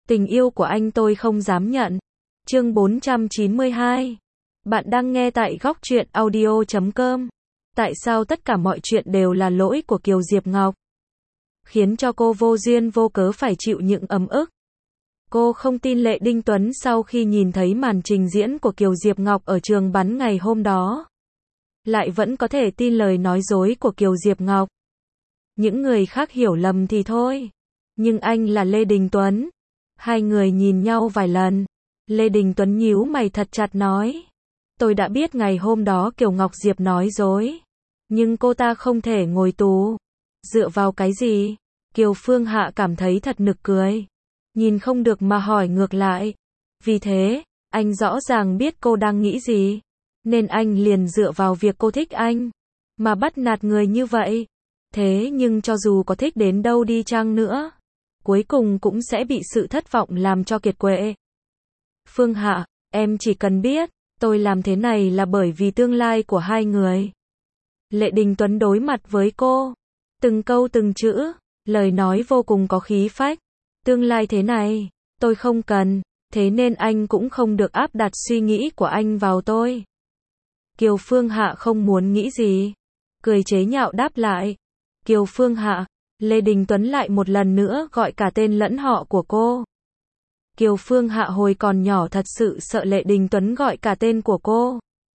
Tình yêu của anh tôi không dám nhận. Chương 492. Bạn đang nghe tại góc truyện audio.com. Tại sao tất cả mọi chuyện đều là lỗi của Kiều Diệp Ngọc? Khiến cho cô vô duyên vô cớ phải chịu những ấm ức. Cô không tin Lệ Đinh Tuấn sau khi nhìn thấy màn trình diễn của Kiều Diệp Ngọc ở trường bắn ngày hôm đó. Lại vẫn có thể tin lời nói dối của Kiều Diệp Ngọc. Những người khác hiểu lầm thì thôi. Nhưng anh là Lê Đình Tuấn. Hai người nhìn nhau vài lần. Lê Đình Tuấn nhíu mày thật chặt nói. Tôi đã biết ngày hôm đó Kiều Ngọc Diệp nói dối. Nhưng cô ta không thể ngồi tù. Dựa vào cái gì? Kiều Phương Hạ cảm thấy thật nực cười. Nhìn không được mà hỏi ngược lại. Vì thế, anh rõ ràng biết cô đang nghĩ gì. Nên anh liền dựa vào việc cô thích anh. Mà bắt nạt người như vậy. Thế nhưng cho dù có thích đến đâu đi chăng nữa. Cuối cùng cũng sẽ bị sự thất vọng làm cho kiệt quệ. Phương Hạ, em chỉ cần biết, tôi làm thế này là bởi vì tương lai của hai người. Lệ Đình Tuấn đối mặt với cô. Từng câu từng chữ, lời nói vô cùng có khí phách. Tương lai thế này, tôi không cần, thế nên anh cũng không được áp đặt suy nghĩ của anh vào tôi. Kiều Phương Hạ không muốn nghĩ gì. Cười chế nhạo đáp lại. Kiều Phương Hạ, Lê Đình Tuấn lại một lần nữa gọi cả tên lẫn họ của cô. Kiều Phương Hạ hồi còn nhỏ thật sự sợ Lệ Đình Tuấn gọi cả tên của cô.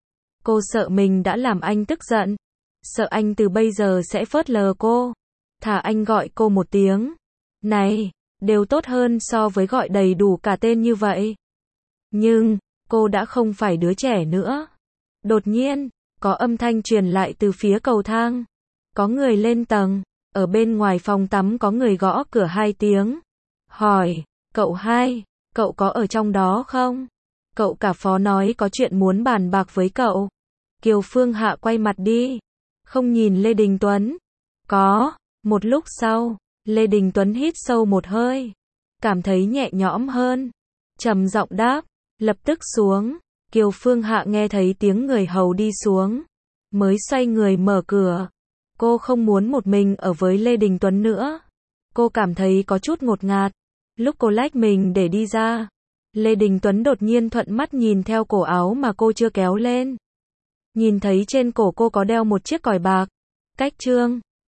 Cô sợ mình đã làm anh tức giận. Sợ anh từ bây giờ sẽ phớt lờ cô. Thà anh gọi cô một tiếng. Này, đều tốt hơn so với gọi đầy đủ cả tên như vậy. Nhưng, cô đã không phải đứa trẻ nữa. Đột nhiên, có âm thanh truyền lại từ phía cầu thang. Có người lên tầng. Ở bên ngoài phòng tắm có người gõ cửa 2 tiếng. Hỏi, cậu hai, cậu có ở trong đó không? Cậu cả phó nói có chuyện muốn bàn bạc với cậu. Kiều Phương Hạ quay mặt đi. Không nhìn Lê Đình Tuấn. Có. Một lúc sau, Lê Đình Tuấn hít sâu một hơi. Cảm thấy nhẹ nhõm hơn. Trầm giọng đáp. Lập tức xuống. Kiều Phương Hạ nghe thấy tiếng người hầu đi xuống. Mới xoay người mở cửa. Cô không muốn một mình ở với Lê Đình Tuấn nữa. Cô cảm thấy có chút ngột ngạt. Lúc cô lách mình để đi ra, Lê Đình Tuấn đột nhiên thuận mắt nhìn theo cổ áo mà cô chưa kéo lên. Nhìn thấy trên cổ cô có đeo một chiếc còi bạc. Cách trương.